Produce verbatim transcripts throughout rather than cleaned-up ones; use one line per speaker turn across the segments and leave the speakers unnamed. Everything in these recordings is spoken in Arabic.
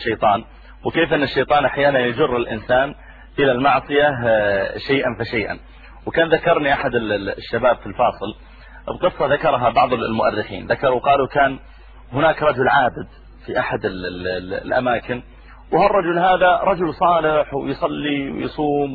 الشيطان، وكيف أن الشيطان أحيانا يجر الإنسان إلى المعصية شيئا فشيئا. وكان ذكرني أحد الشباب في الفاصل القصة ذكرها بعض المؤرخين، ذكروا قالوا كان هناك رجل عابد في أحد الأماكن، وهالرجل هذا رجل صالح ويصلي ويصوم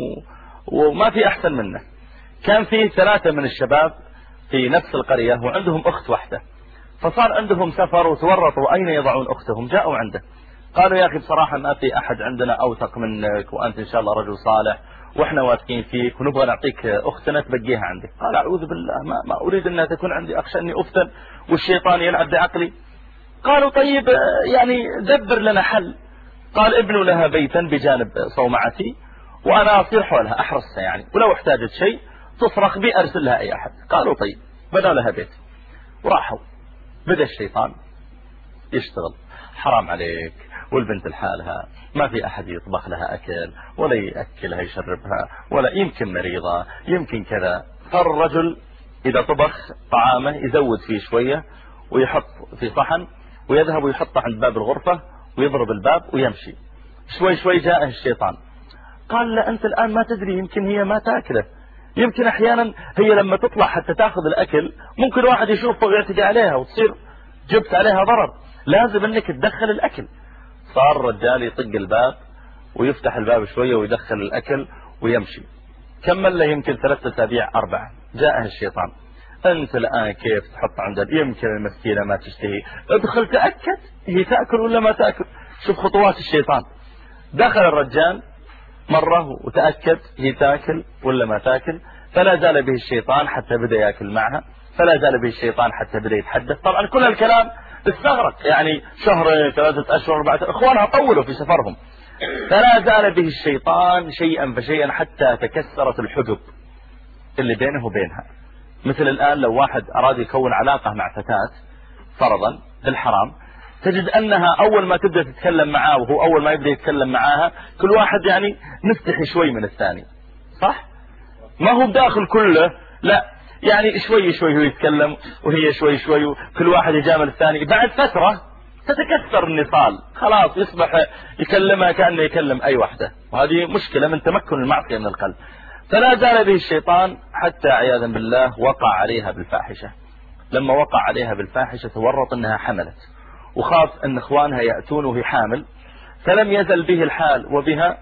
وما في أحسن منه. كان فيه ثلاثة من الشباب في نفس القرية وعندهم أخت واحدة، فصار عندهم سفر وتورطوا أين يضعون أختهم. جاءوا عنده قالوا يا أخي بصراحة ما في أحد عندنا أوثق منك، وأنت إن شاء الله رجل صالح وإحنا واثقين فيك ونبغى نعطيك أختنا تبقيها عندك. قال أعوذ بالله، ما, ما أريد أنها تكون عندي، أخشى أني أفتن والشيطان يلعب بعقلي. قالوا طيب يعني دبر لنا حل. قال ابنوا لها بيتا بجانب صومعتي وأنا أصير حولها أحرسها، يعني ولو احتاجت شيء تصرخ بي أرسل لها أي أحد. قالوا طيب، بنوا لها بيت وراحوا. بدأ الشيطان يشتغل، حرام عليك والبنت لحالها ما في أحد يطبخ لها أكل ولا يأكلها يشربها، ولا يمكن مريضة يمكن كذا. صار الرجل إذا طبخ طعامه يزود فيه شوية ويحط في صحن ويذهب ويحطه عند باب الغرفة ويضرب الباب ويمشي. شوي شوي جاءه الشيطان قال لا أنت الآن ما تدري، يمكن هي ما تأكله، يمكن أحيانا هي لما تطلع حتى تأخذ الأكل ممكن واحد يشوفه ويعتدي عليها وتصير جبت عليها ضرر، لازم أنك تدخل الأكل. صار الرجال يطق الباب ويفتح الباب شوية ويدخل الأكل ويمشي. كمل له يمكن ثلاثة أسابيع أربعة، جاءه الشيطان أنت الآن كيف تحط عندها، يمكن المسكينة ما تشتهي، ادخل تأكد هي تأكل ولا ما تأكل. شوف خطوات الشيطان. دخل الرجال مرة وتأكد هي تأكل ولا ما تأكل، فلا زال به الشيطان حتى بدأ يأكل معها، فلا زال به الشيطان حتى بدأ يتحدث. طبعا كل الكلام استغرق يعني شهر ثلاثة أشهر أربعة، إخوانها طولوا في سفرهم. فلا زال به الشيطان شيئا فشيئا حتى تكسرت الحجب اللي بينه وبينها. مثل الآن لو واحد أراد يكون علاقة مع فتاة فرضا بالحرام، تجد أنها أول ما تبدأ تتكلم معاه وهو أول ما يبدأ يتكلم معاها كل واحد يعني نستحي شوي من الثاني، صح؟ ما هو بداخل كله، لا يعني شوي شوي هو يتكلم وهي شوي شوي كل واحد يجامل الثاني. بعد فترة تتكسر النصال، خلاص يصبح يكلمها كأنه يكلم أي واحدة، وهذه مشكلة من تمكن المعصية من القلب. فلا زال به الشيطان حتى عياذا بالله وقع عليها بالفاحشة. لما وقع عليها بالفاحشة تورط أنها حملت، وخاف أن إخوانها يأتون وهي حامل، فلم يزل به الحال وبها،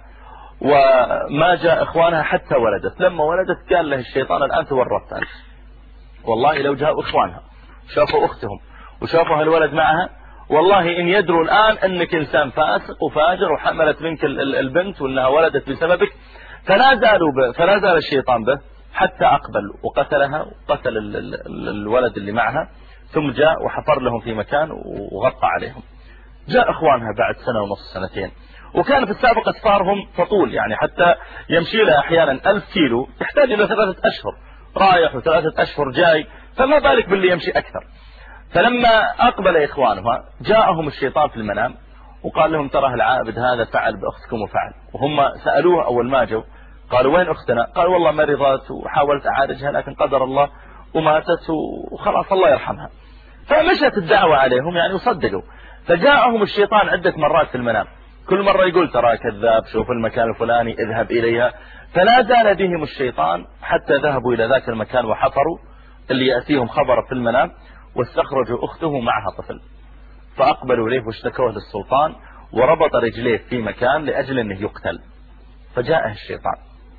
وما جاء إخوانها حتى ولدت. لما ولدت قال له الشيطان الآن تورطت أنت، والله لو جاءوا إخوانها شافوا أختهم وشافوا هالولد معها، والله إن يدروا الآن أنك إنسان فاسق وفاجر وحملت منك البنت وأنها ولدت بسببك. فلا زالوا به، فلا زال الشيطان به حتى أقبل وقتلها وقتل الولد اللي معها، ثم جاء وحفر لهم في مكان وغطى عليهم. جاء إخوانها بعد سنة ونصف سنتين، وكان في السابق أسفارهم تطول، يعني حتى يمشي لها أحيانا ألف كيلو يحتاج إلى ثلاثة أشهر رايح وثلاثة أشهر جاي، فما بالك باللي يمشي أكثر. فلما أقبل إخوانها جاءهم الشيطان في المنام وقال لهم ترى العابد هذا فعل بأختكم وفعل. وهم سألوه أول ما جو قالوا وين أختنا؟ قال والله مرضت وحاولت أعالجها لكن قدر الله وماتت وخلاص الله يرحمها. فمشت الدعوة عليهم يعني وصدقوا. فجاءهم الشيطان عدة مرات في المنام، كل مرة يقول ترى كذاب، شوف المكان الفلاني اذهب إليها. فلا زال بهم الشيطان حتى ذهبوا إلى ذاك المكان وحفروا اللي يأتيهم خبر في المنام، واستخرجوا أخته معها طفل. فأقبلوا إليه واشتكوه للسلطان، وربط رجليه في مكان لأجل أنه يقتل. فجاءه الشيطان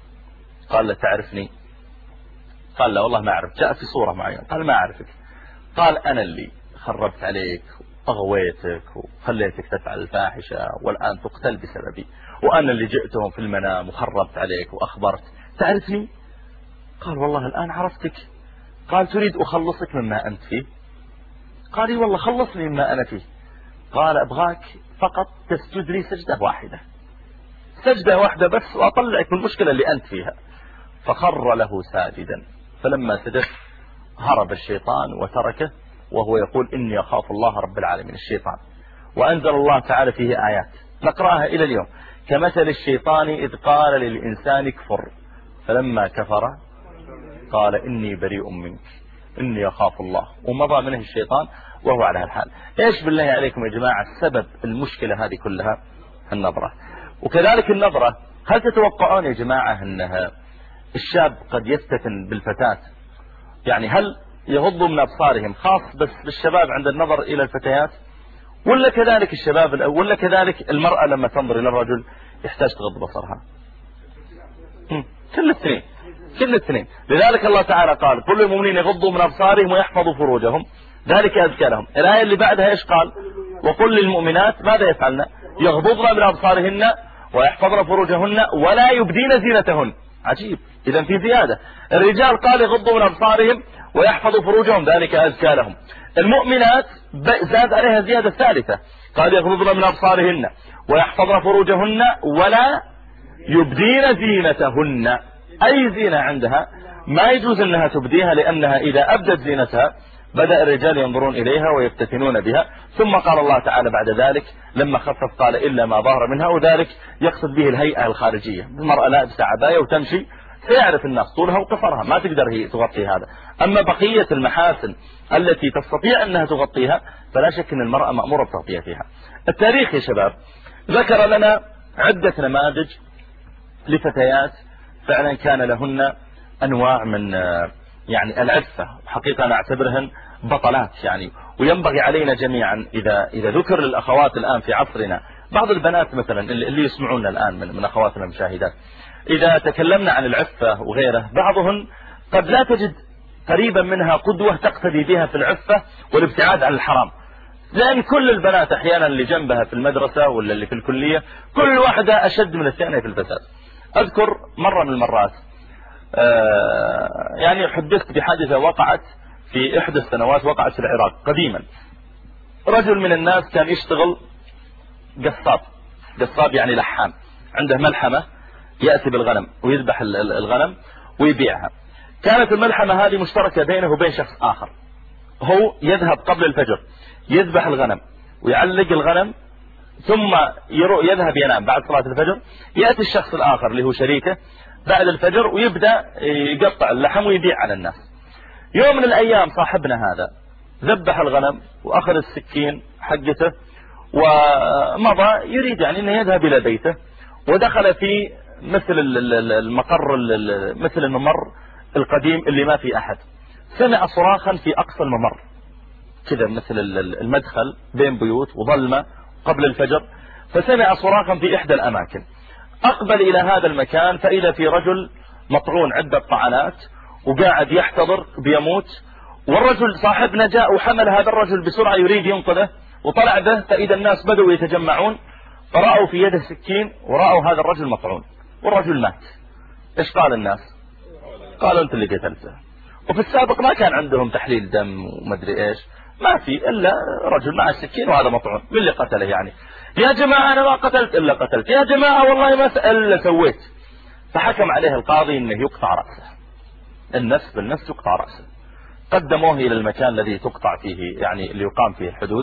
قال له تعرفني؟ قال لا والله ما أعرف. جاء في صورة معينة قال ما أعرفك. قال أنا اللي خربت عليك أغويتك وخليتك تفعل الفاحشة والآن تقتل بسببي، وأنا اللي جئتهم في المنام وخربت عليك وأخبرت. تعرفني؟ قال والله الآن عرفتك. قال تريد أخلصك مما أنت فيه؟ قال والله خلصني مما أنا فيه. قال أبغاك فقط تسجد لي سجدة واحدة، سجدة واحدة بس وأطلعك من المشكلة اللي أنت فيها. فخر له ساجدا. فلما سجد هرب الشيطان وتركه وهو يقول إني أخاف الله رب العالمين الشيطان. وأنزل الله تعالى فيه آيات نقرأها إلى اليوم، كمثل الشيطان إذ قال للإنسان اكفر فلما كفر قال إني بريء منك إني أخاف الله، ومضى منه الشيطان وهو على هالحال. إيش بالله عليكم يا جماعة سبب المشكلة هذه كلها؟ النظرة. وكذلك النظرة، هل تتوقعون يا جماعة أنها الشاب قد يفتتن بالفتاة؟ يعني هل يغضوا من أبصارهم خاص بس بالشباب عند النظر إلى الفتيات، ولا كذلك الشباب ولا كذلك المرأة لما تنظر إلى الرجل يحتاج تغض بصرها؟ كل الاثنين كل الاثنين. لذلك الله تعالى قال كل المؤمنين يغضوا من أبصارهم ويحفظوا فروجهم ذلك أزكى لهم. الآية اللي بعدها إيش قال؟ وقل للمؤمنات ماذا يفعلن؟ يغضضن من أبصارهن ويحفظن فروجهن ولا يبدين زينتهن. عجيب، إذا في زيادة. الرجال قال يغضوا من أبصارهم ويحفظوا فروجهم ذلك أزكى لهم. المؤمنات زاد عليها زيادة ثالثة، قال يغضضن من أبصارهن ويحفظن فروجهن ولا يبدين زينتهن. أي زينة عندها ما يجوز أنها تبديها، لأنها إذا أبدت زينتها بدأ الرجال ينظرون إليها ويفتتنون بها. ثم قال الله تعالى بعد ذلك لما خفف قال إلا ما ظهر منها، وذلك يقصد به الهيئة الخارجية. المرأة لابسة عباية وتمشي سيعرف الناس طولها وقصرها، ما تقدر هي تغطي هذا. أما بقية المحاسن التي تستطيع أنها تغطيها فلا شك أن المرأة مأمورة بتغطيتها. التاريخ يا شباب ذكر لنا عدة نماذج لفتيات فعلا كان لهن أنواع من يعني العفة، حقيقة أنا أعتبرهن بطلات يعني. وينبغي علينا جميعا إذا إذا ذكر للأخوات الآن في عصرنا، بعض البنات مثلا اللي يسمعون الآن من, من أخواتنا المشاهدات، إذا تكلمنا عن العفة وغيره بعضهن قد لا تجد قريبا منها قدوة تقتدي بها في العفة والابتعاد عن الحرام، لأن كل البنات أحيانا اللي جنبها في المدرسة ولا اللي في الكلية كل واحدة أشد من الثانية في الفساد. أذكر مرة من المرات آه يعني حدثت بحادثة وقعت في إحدى السنوات، وقعت في العراق قديما. رجل من الناس كان يشتغل قصاب، قصاب يعني لحام، عنده ملحمة يأتي بالغنم ويذبح الغنم ويبيعها. كانت الملحمة هذه مشتركة بينه وبين شخص آخر، هو يذهب قبل الفجر يذبح الغنم ويعلق الغنم ثم يذهب ينام بعد صلاة الفجر. يأتي الشخص الآخر اللي هو شريكه بعد الفجر ويبدأ يقطع اللحم ويبيع على الناس. يوم من الأيام صاحبنا هذا ذبح الغنم وأخذ السكين حقته ومضى يريد يعني أنه يذهب إلى بيته، ودخل في مثل المقر مثل الممر القديم اللي ما في أحد. سمع صراخا في أقصى الممر كذا مثل المدخل بين بيوت وظلمة قبل الفجر، فسمع صراخا في إحدى الأماكن. أقبل إلى هذا المكان فإذا في رجل مطعون عدة طعنات وقاعد يحتضر بيموت، والرجل صاحبنا جاء وحمل هذا الرجل بسرعة يريد ينقذه وطلع به، فإذا الناس بدأوا يتجمعون فرأوا في يده سكين ورأوا هذا الرجل مطعون والرجل مات. إيش قال الناس؟ قالوا أنت اللي قتلته. وفي السابق ما كان عندهم تحليل دم ومدري إيش، ما في إلا رجل مع السكين وهذا مطعون، من اللي قتله يعني؟ يا جماعة أنا ما قتلت إلا قتلت، يا جماعة والله ما إلا سويت. فحكم عليه القاضي أنه يقطع رأسه، النفس بالنفس يقطع رأسه. قدموه إلى المكان الذي تقطع فيه يعني اللي يقام فيه الحدود.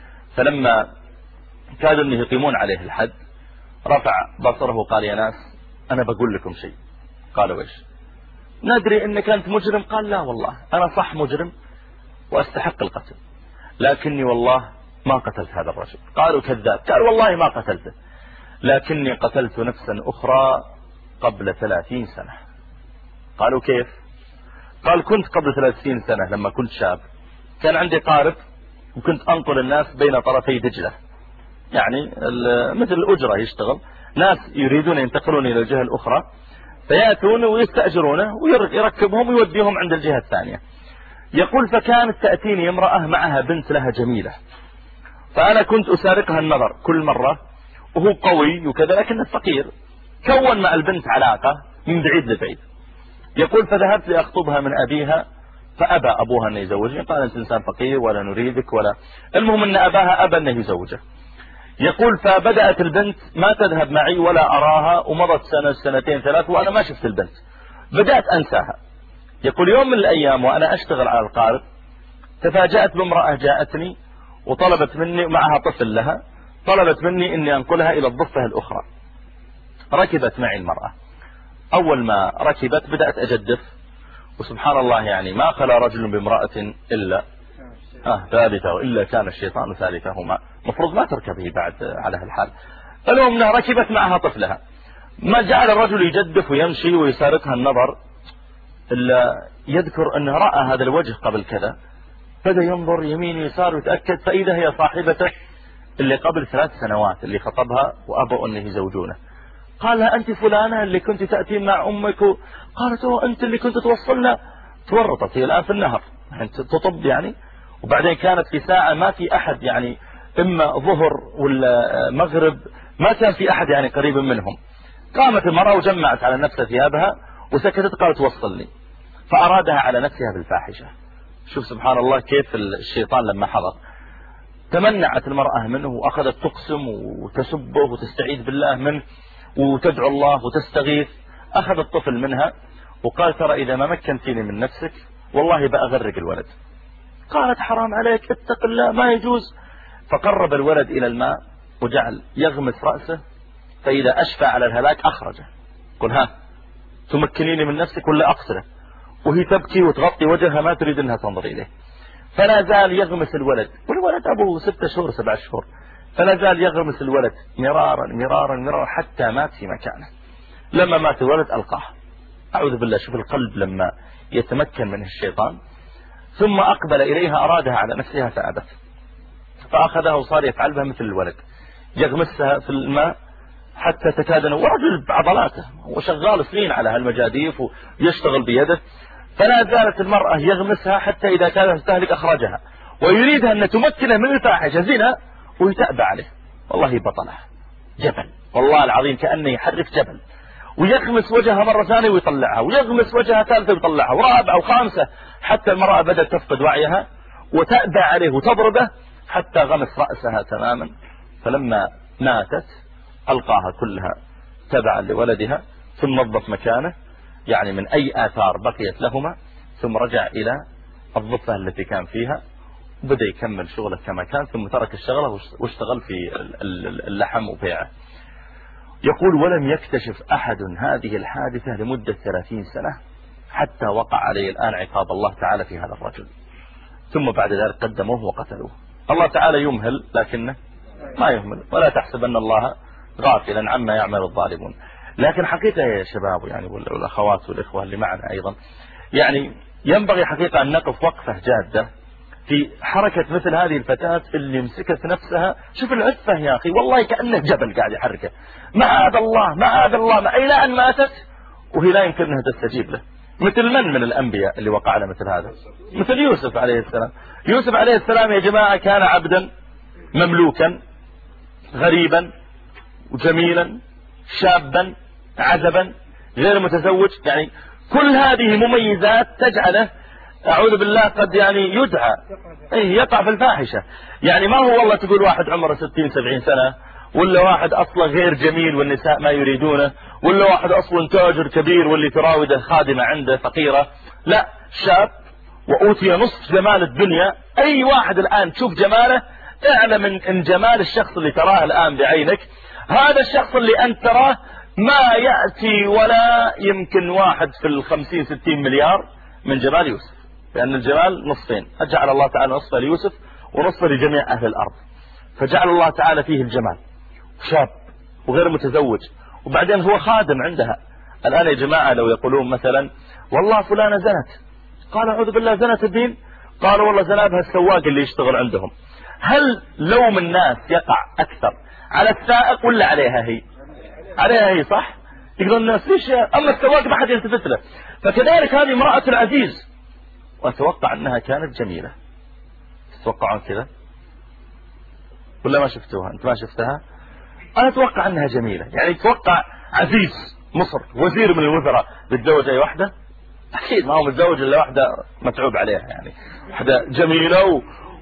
فلما كادوا أنه يقيمون عليه الحد رفع بصره وقال يا ناس أنا بقول لكم شيء. قالوا إيش؟ ندري أنك أنت مجرم. قال لا والله أنا صح مجرم وأستحق القتل، لكني والله ما قتلت هذا الرجل. قالوا كذاب. قال والله ما قتلته، لكني قتلت نفسا أخرى قبل ثلاثين سنة. قالوا كيف؟ قال كنت قبل ثلاثين سنة لما كنت شاب كان عندي قارب وكنت أنقل الناس بين طرفي دجلة، يعني مثل الأجرة يشتغل، ناس يريدون ينتقلون إلى الجهة الأخرى فيأتون ويستأجرونه ويركبهم ويوديهم عند الجهة الثانية. يقول فكانت تأتيني امرأة معها بنت لها جميلة، فأنا كنت أسارقها النظر كل مرة، وهو قوي وكذا لكنه فقير، كون مع البنت علاقة من بعيد لبعيد. يقول فذهبت لأخطبها من أبيها فأبى أبوها أن يزوجني، قال أنت إنسان فقير ولا نريدك ولا، المهم أن أباها أبى أنه يزوجه. يقول فبدأت البنت ما تذهب معي ولا أراها، ومضت سنة سنتين ثلاث وأنا ما شفت البنت، بدأت أنساها. يقول يوم من الأيام وأنا أشتغل على القارب تفاجأت بامرأة جاءتني وطلبت مني معها طفل لها، طلبت مني أني أنقلها إلى الضفة الأخرى. ركبت معي المرأة، أول ما ركبت بدأت أجدف، وسبحان الله يعني ما خلا رجل بامرأة إلا آه ثالثة، وإلا كان الشيطان ثالثهما. مفروض ما تركبه بعد على هالحال. المهم انها ركبت معها طفلها. ما جعل الرجل يجدف ويمشي ويسارقها النظر إلا يذكر أنه رأى هذا الوجه قبل كذا، بدأ ينظر يمين ويسار ويتأكد فإذا هي صاحبته اللي قبل ثلاث سنوات اللي خطبها وأبوا أنه يزوجونه. قال لها أنت فلانة اللي كنت تأتي مع أمك؟ قالت أوه أنت اللي كنت توصلنا. تورطت هي الآن في النهر يعني تطب يعني. وبعدين كانت في ساعة ما في أحد يعني، إما ظهر ولا مغرب، ما كان في أحد يعني قريب منهم. قامت المرأة وجمعت على نفسها ثيابها وسكتت، قالت وصلني. فأرادها على نفسها بالفاحشة. شوف سبحان الله كيف الشيطان لما حضر. تمنعت المرأة منه وأخذت تقسم وتسبه وتستعيذ بالله منه وتدعو الله وتستغيث. أخذ الطفل منها وقال ترى إذا ما مكنتيني من نفسك والله بأغرق الولد. قالت حرام عليك اتق الله ما يجوز. فقرب الولد إلى الماء وجعل يغمس رأسه، فإذا أشفى على الهلاك أخرجه. قل ها تمكنيني من نفسك ولا أقتله؟ وهي تبكي وتغطي وجهها ما تريد أنها تنظر إليه. فلا زال يغمس الولد، والولد أبوه ستة شهور سبع شهور، فلا زال يغمس الولد مرارا مرارا مرارا حتى مات في مكانه. لما مات الولد ألقاه. أعوذ بالله. شوف القلب لما يتمكن منه الشيطان. ثم أقبل إليها أرادها على نفسها فأبت، فأخذها وصار يفعل بها مثل الولد، يغمسها في الماء حتى تكاد، ورجل بعضلاته وشغال سنين على هالمجاديف ويشتغل بيده. فلا زالت المرأة يغمسها حتى إذا كانت تهلك أخرجها، ويريدها أن تمكنه من الفاحشة زنا ويتأبى عليه. والله بطلها جبل، والله العظيم كأنه يحرك جبل. ويغمس وجهها مرة ثانية ويطلعها، ويغمس وجهها ثالثة ويطلعها، ورابعة وخامسة، حتى المرأة بدأت تفقد وعيها وتأبى عليه وتضربه حتى غمس رأسها تماما. فلما ماتت ألقاها كلها تبعا لولدها، ثم نظف مكانه يعني من أي آثار بقيت لهما، ثم رجع إلى الضفة التي كان فيها، بدأ يكمل شغله كما كان، ثم ترك الشغله واشتغل في اللحم وبيعه. يقول ولم يكتشف أحد هذه الحادثة لمدة ثلاثين سنة حتى وقع عليه الآن عقاب الله تعالى في هذا الرجل. ثم بعد ذلك قدموه وقتلوه. الله تعالى يمهل لكنه ما يهمل، ولا تحسب أن الله غافلا عما يعمل الظالمون. لكن حقيقة يا شباب يعني والأخوات والإخوة اللي معنا أيضا، يعني ينبغي حقيقة أن نقف وقفة جادة في حركة مثل هذه الفتاة اللي مسكت نفسها. شوف العفة يا أخي، والله كأنه جبل قاعد يحركه. معاذ الله معاذ الله، ما إلى أن ماتت وهي لا يمكن أنها تستجيب له. مثل من من الأنبياء اللي وقع له مثل هذا؟ مثل يوسف عليه السلام. يوسف عليه السلام يا جماعة كان عبدا مملوكا غريبا وجميلا شابا عزبا غير متزوج، يعني كل هذه مميزات تجعله أعوذ بالله قد يعني يدعى أي يقع في الفاحشة. يعني ما هو والله تقول واحد عمره ستين سبعين سنة، ولا واحد أصلا غير جميل والنساء ما يريدونه، ولا واحد أصلا تاجر كبير واللي تراوده خادمة عنده فقيرة. لا، شاب وأوتي نصف جمال الدنيا. أي واحد الآن تشوف جماله اعلم ان جمال الشخص اللي تراه الآن بعينك، هذا الشخص اللي أنت تراه ما يأتي ولا يمكن واحد في الخمسين ستين مليار من جمال يوسف. لأن الجمال نصفين، أجعل الله تعالى نصفه ليوسف ونصفه لجميع أهل الأرض. فجعل الله تعالى فيه الجمال، شاب وغير متزوج، وبعدين هو خادم عندها. الآن يا جماعة لو يقولون مثلا والله فلانة زنت، قال أعوذ بالله زنت الدين؟ قالوا والله زنابها السواق اللي يشتغل عندهم. هل لوم الناس يقع أكثر على السائق ولا عليها هي؟ عليها هي صح؟ يقولون الناس ليش أما السواق ما حد يلتفت له. فكذلك هذه امرأة العزيز، وأتوقع أنها كانت جميلة. تتوقعون كذا ولا ما شفتوها؟ أنت ما شفتها؟ أنا أتوقع أنها جميلة. يعني تتوقع عزيز مصر وزير من الوزراء بتزوج أي واحدة؟ أكيد ما هو متزوج إلا واحدة متعوب عليها، يعني واحدة جميلة و...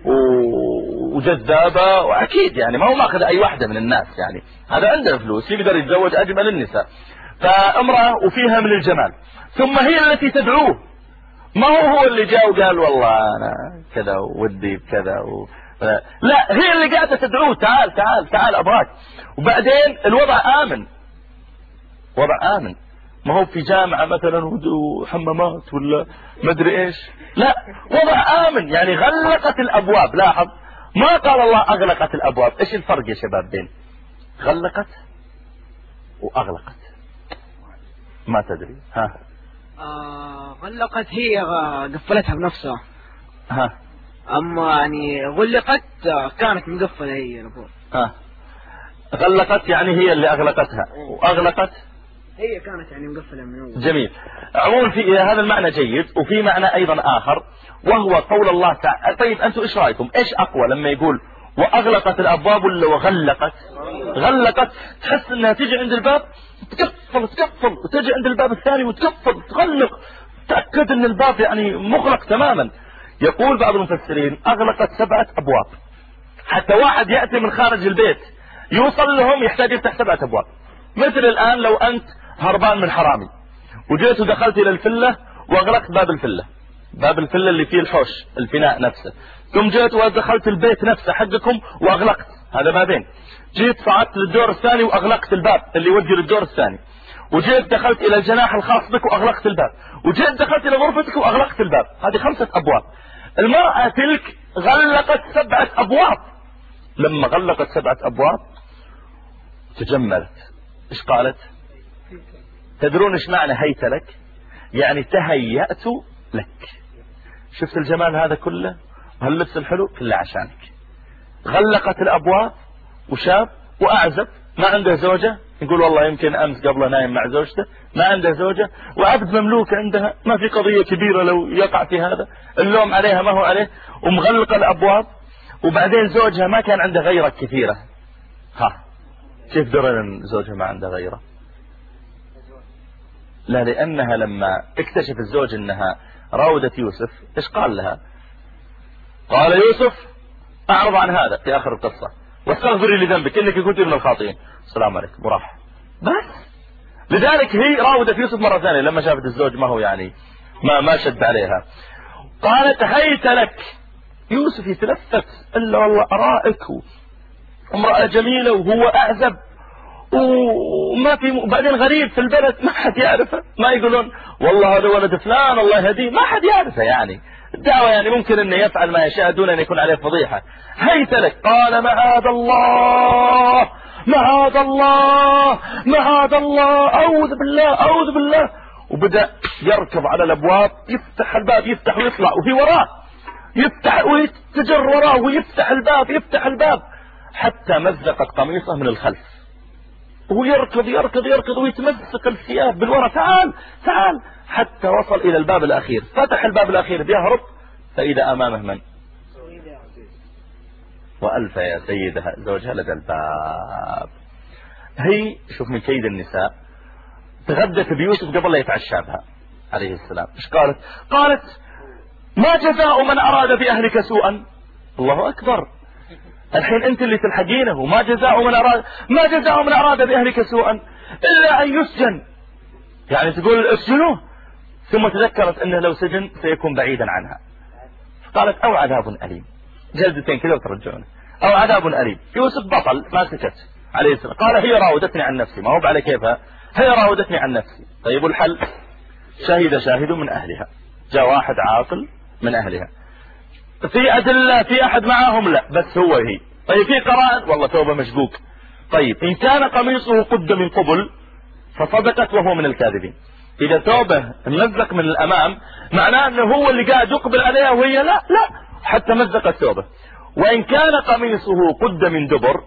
وجذابة، وأكيد يعني ما هو ماخذ أي واحدة من الناس، يعني هذا عنده فلوس يقدر يتزوج أجمل النساء. فامرأة وفيها من الجمال، ثم هي التي تدعوه، ما هو هو اللي جاء وقال والله أنا كذا ودي بكذا و... لا، هي اللي قاعدة تدعوه تعال تعال تعال أبغاك. وبعدين الوضع آمن، وضع آمن، ما هو في جامعة مثلا وحمامات ولا مدري إيش، لا وضع آمن. يعني غلقت الأبواب. لاحظ ما قال الله أغلقت الأبواب. إيش الفرق يا شباب بين غلقت وأغلقت، ما تدري. ها
آه غلقت هي قفلتها بنفسها.
ها
أما يعني غلقت كانت مقفلة هي نقول.
ها غلقت يعني هي اللي أغلقتها، وأغلقت
هي كانت يعني مقفلة من أول.
جميل. عموما في هذا المعنى جيد، وفي معنى أيضا آخر وهو قول الله تعالى. طيب أنتم إيش رأيكم؟ إيش أقوى لما يقول وأغلقت الأبواب ولا وغلقت؟ غلقت تحس أنها تيجي عند الباب تقفل تقفل، وتجي عند الباب الثاني وتقفل تغلق، تأكد أن الباب يعني مغلق تماما. يقول بعض المفسرين أغلقت سبعة أبواب، حتى واحد يأتي من خارج البيت يوصل لهم يحتاج يفتح سبعة أبواب. مثل الآن لو أنت هربان من حرامي وجيت ودخلت إلى الفلة وأغلقت باب الفلة، باب الفلة اللي فيه الحوش الفناء نفسه، ثم جيت ودخلت البيت نفسه حقكم وأغلقت، هذا بابين. جيت صعدت للدور الثاني وأغلقت الباب اللي يودي للدور الثاني، وجيت دخلت إلى الجناح الخاص بك وأغلقت الباب، وجيت دخلت إلى غرفتك وأغلقت الباب. هذه خمسة أبواب. المرأة تلك غلقت سبعة أبواب. لما غلقت سبعة أبواب تجملت. إيش قالت؟ تدرون إيش معنى هيت لك؟ يعني تهيأت لك. شفت الجمال هذا كله وهاللبس الحلو كله عشانك. غلقت الأبواب، وشاب وأعزب ما عنده زوجة يقول والله يمكن أمس قبل نايم مع زوجته، ما عنده زوجة، وعبد مملوك عندها، ما في قضية كبيرة لو يقع في هذا، اللوم عليها ما هو عليه، ومغلق الأبواب. وبعدين زوجها ما كان عنده غيرة كثيرة. ها كيف درى أن زوجها ما عنده غيرة؟ لا، لأنها لما اكتشف الزوج أنها راودت يوسف إيش قال لها؟ قال يوسف أعرض عن هذا في آخر القصة واستغفري لذنبك إنك كنت من الخاطئين، السلام عليكم وراح. بس لذلك هي راودت يوسف مرة ثانية لما شافت الزوج ما هو يعني ما ما شد عليها. قالت هيت لك. يوسف يتلفت إلا والله أرائك امرأة جميلة وهو أعزب وما في م... بعدين غريب في البلد ما حد يعرفه، ما يقولون والله هذا ولد فلان الله يهديه، ما حد يعرفه. يعني الدعوة يعني ممكن أنه يفعل ما يشاء دون أن يكون عليه فضيحة. هيت لك. قال معاذ الله معاذ الله معاذ الله أعوذ بالله أعوذ بالله. وبدأ يركض على الأبواب، يفتح الباب يفتح ويطلع وفي وراه، يفتح ويتجر وراه ويفتح الباب يفتح الباب حتى مزقت قميصه من الخلف، ويركض يركض يركض ويتمسك الثياب بالورا، تعال تعال حتى وصل إلى الباب الأخير. فتح الباب الأخير بيهرب، فإذا أمامه من؟ وألف يا سيدها زوجها لدى الباب. هي شوف من كيد النساء، تغدت بيوسف قبل لا يتعشى بها عليه السلام. إيش قالت؟ قالت ما جزاء من أراد بأهلك سوءا. الله أكبر، الحين أنت اللي تلحقينه. وما جزاء من أراد ما جزاء من أراد بأهلك سوءا إلا أن يسجن، يعني تقول اسجنوه. ثم تذكرت أنه لو سجن سيكون بعيدا عنها، قالت أو عذاب أليم، جلدتين كذا وترجعونه، أو عذاب أليم. يوسف بطل ما سكت عليه السلام، قال هي راودتني عن نفسي، ما هو على كيفها، هي راودتني عن نفسي. طيب الحل؟ شهد شاهد من أهلها، جاء واحد عاقل من أهلها، في أدلة في أحد معاهم؟ لا، بس هو هي. طيب في قرائن؟ والله توبة مشقوق. طيب إن كان قميصه قد من قبل فصدقت وهو من الكاذبين. إذا توبة مزق من الأمام معناه أنه هو اللي قاعد يقبل عليها وهي لا لا، حتى مزقت توبة. وإن كان قميصه قد من دبر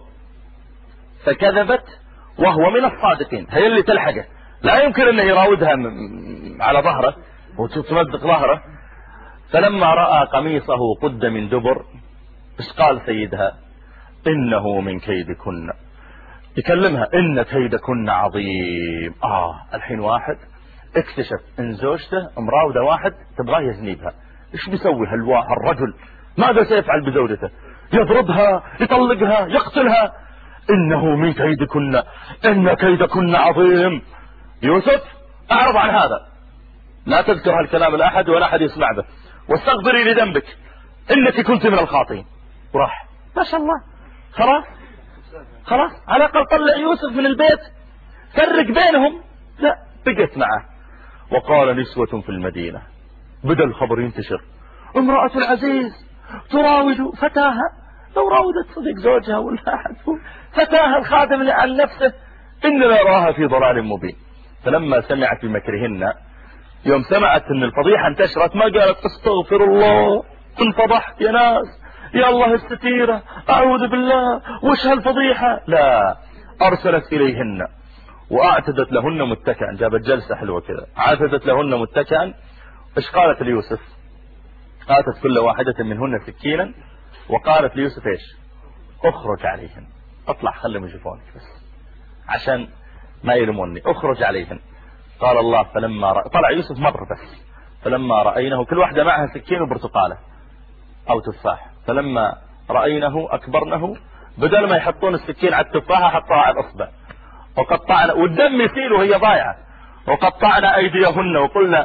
فكذبت وهو من الصادقين، هي اللي تلحقه، لا يمكن أنه يراودها على ظهره وتمزق ظهره. فلما رأى قميصه قد من دبر ايش قال سيدها؟ إنه من كيدكن. يكلمها إن كيدكن عظيم. آه الحين واحد اكتشف إن زوجته مراودة واحد تبغاه يزني بها، ايش بيسوي هالرجل؟ ماذا سيفعل بزوجته؟ يضربها يطلقها يقتلها. إنه من كيدكن إن كيدكن عظيم. يوسف أعرض عن هذا، لا تذكر هالكلام لأحد ولا أحد يسمع به، واستغفري لذنبك إنك كنت من الخاطئين. وراح ما شاء الله. خلاص خلاص على الأقل طلع يوسف من البيت، فرق بينهم. لا، بقت معه. وقال نسوة في المدينة، بدأ الخبر ينتشر، امرأة العزيز تراود فتاها لو راودت صديق زوجها ولا أحد فتاها الخادم عن نفسه إن نراها في ضلال مبين. فلما سمعت بمكرهن، يوم سمعت ان الفضيحة انتشرت ما قالت استغفر الله انفضحت يا ناس يا الله الستيرة اعوذ بالله وش هالفضيحة، لا، ارسلت اليهن واعتدت لهن متكئا، جابت جلسة حلوة كذا، اعتدت لهن متكئا. ايش قالت ليوسف؟ اتت كل واحدة منهن سكينا وقالت ليوسف ايش؟ اخرج عليهن، اطلع خلهم يشوفونك بس عشان ما يلموني، اخرج عليهن. قال الله فلما رأ... طلع يوسف مر بس، فلما رأينه كل واحدة معها سكين وبرتقالة أو تفاح، فلما رأينه أكبرنه، بدل ما يحطون السكين على التفاحة حطوها على الأصبع، وقطعنا والدم يسيل وهي ضايعة، وقطعنا أيديهن وقلنا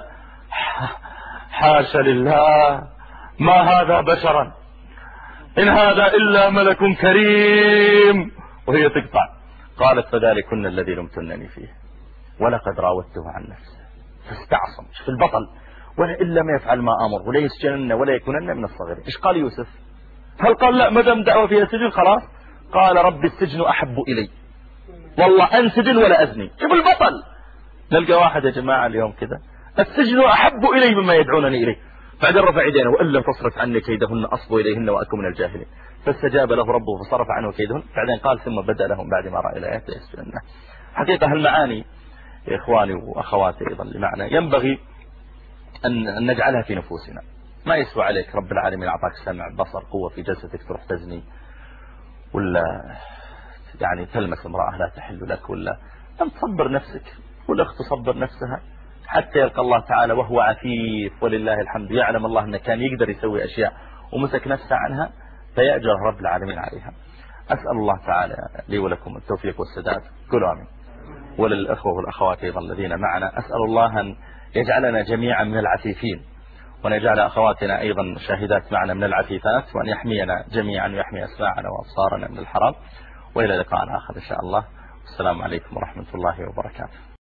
حاشا لله ما هذا بشرا إن هذا إلا ملك كريم، وهي تقطع. قالت فذلكن الذي لمتنني فيه ولقد راودته عن نفسه فاستعصم. شوف البطل، ولا إلا ما يفعل ما أمر ولا يسجنن ولا يكونن من الصغيرين. إيش قال يوسف؟ هل قال لا مدام دعوة فيها سجن خلاص؟ قال رب السجن أحب إلي والله أنسجن ولا أزني. شوف البطل. نلقى واحد يا جماعة اليوم كذا السجن أحب إلي مما يدعونني إليه، بعدين رفع يدينه وإن لم تصرف عني كيدهن أصب إليهن وأكون من الجاهلين، فاستجاب له ربه فصرف عنه كيدهن. بعدين قال ثم بدأ لهم بعد ما رأى الآيات ليسجننه. حقيقة هالمعاني يا إخواني وأخواتي أيضا لمعنى ينبغي أن نجعلها في نفوسنا. ما يسوى عليك رب العالمين أعطاك سمع بصر قوة في جلستك تروح تزني، ولا يعني تلمس امرأة لا تحل لك، ولا أن تصبر نفسك، والأخت تصبر نفسها حتى يلقى الله تعالى وهو عفيف ولله الحمد. يعلم الله أنه كان يقدر يسوي أشياء ومسك نفسه عنها فيأجر رب العالمين عليها. أسأل الله تعالى لي ولكم التوفيق والسداد، قولوا آمين. وللأخوة والأخوات أيضا الذين معنا أسأل الله أن يجعلنا جميعا من العفيفين، وأن يجعل أخواتنا أيضا شاهدات معنا من العفيفات، وأن يحمينا جميعا ويحمي أسماعنا وأبصارنا من الحرام. وإلى لقاء آخر إن شاء الله. السلام عليكم ورحمة الله وبركاته.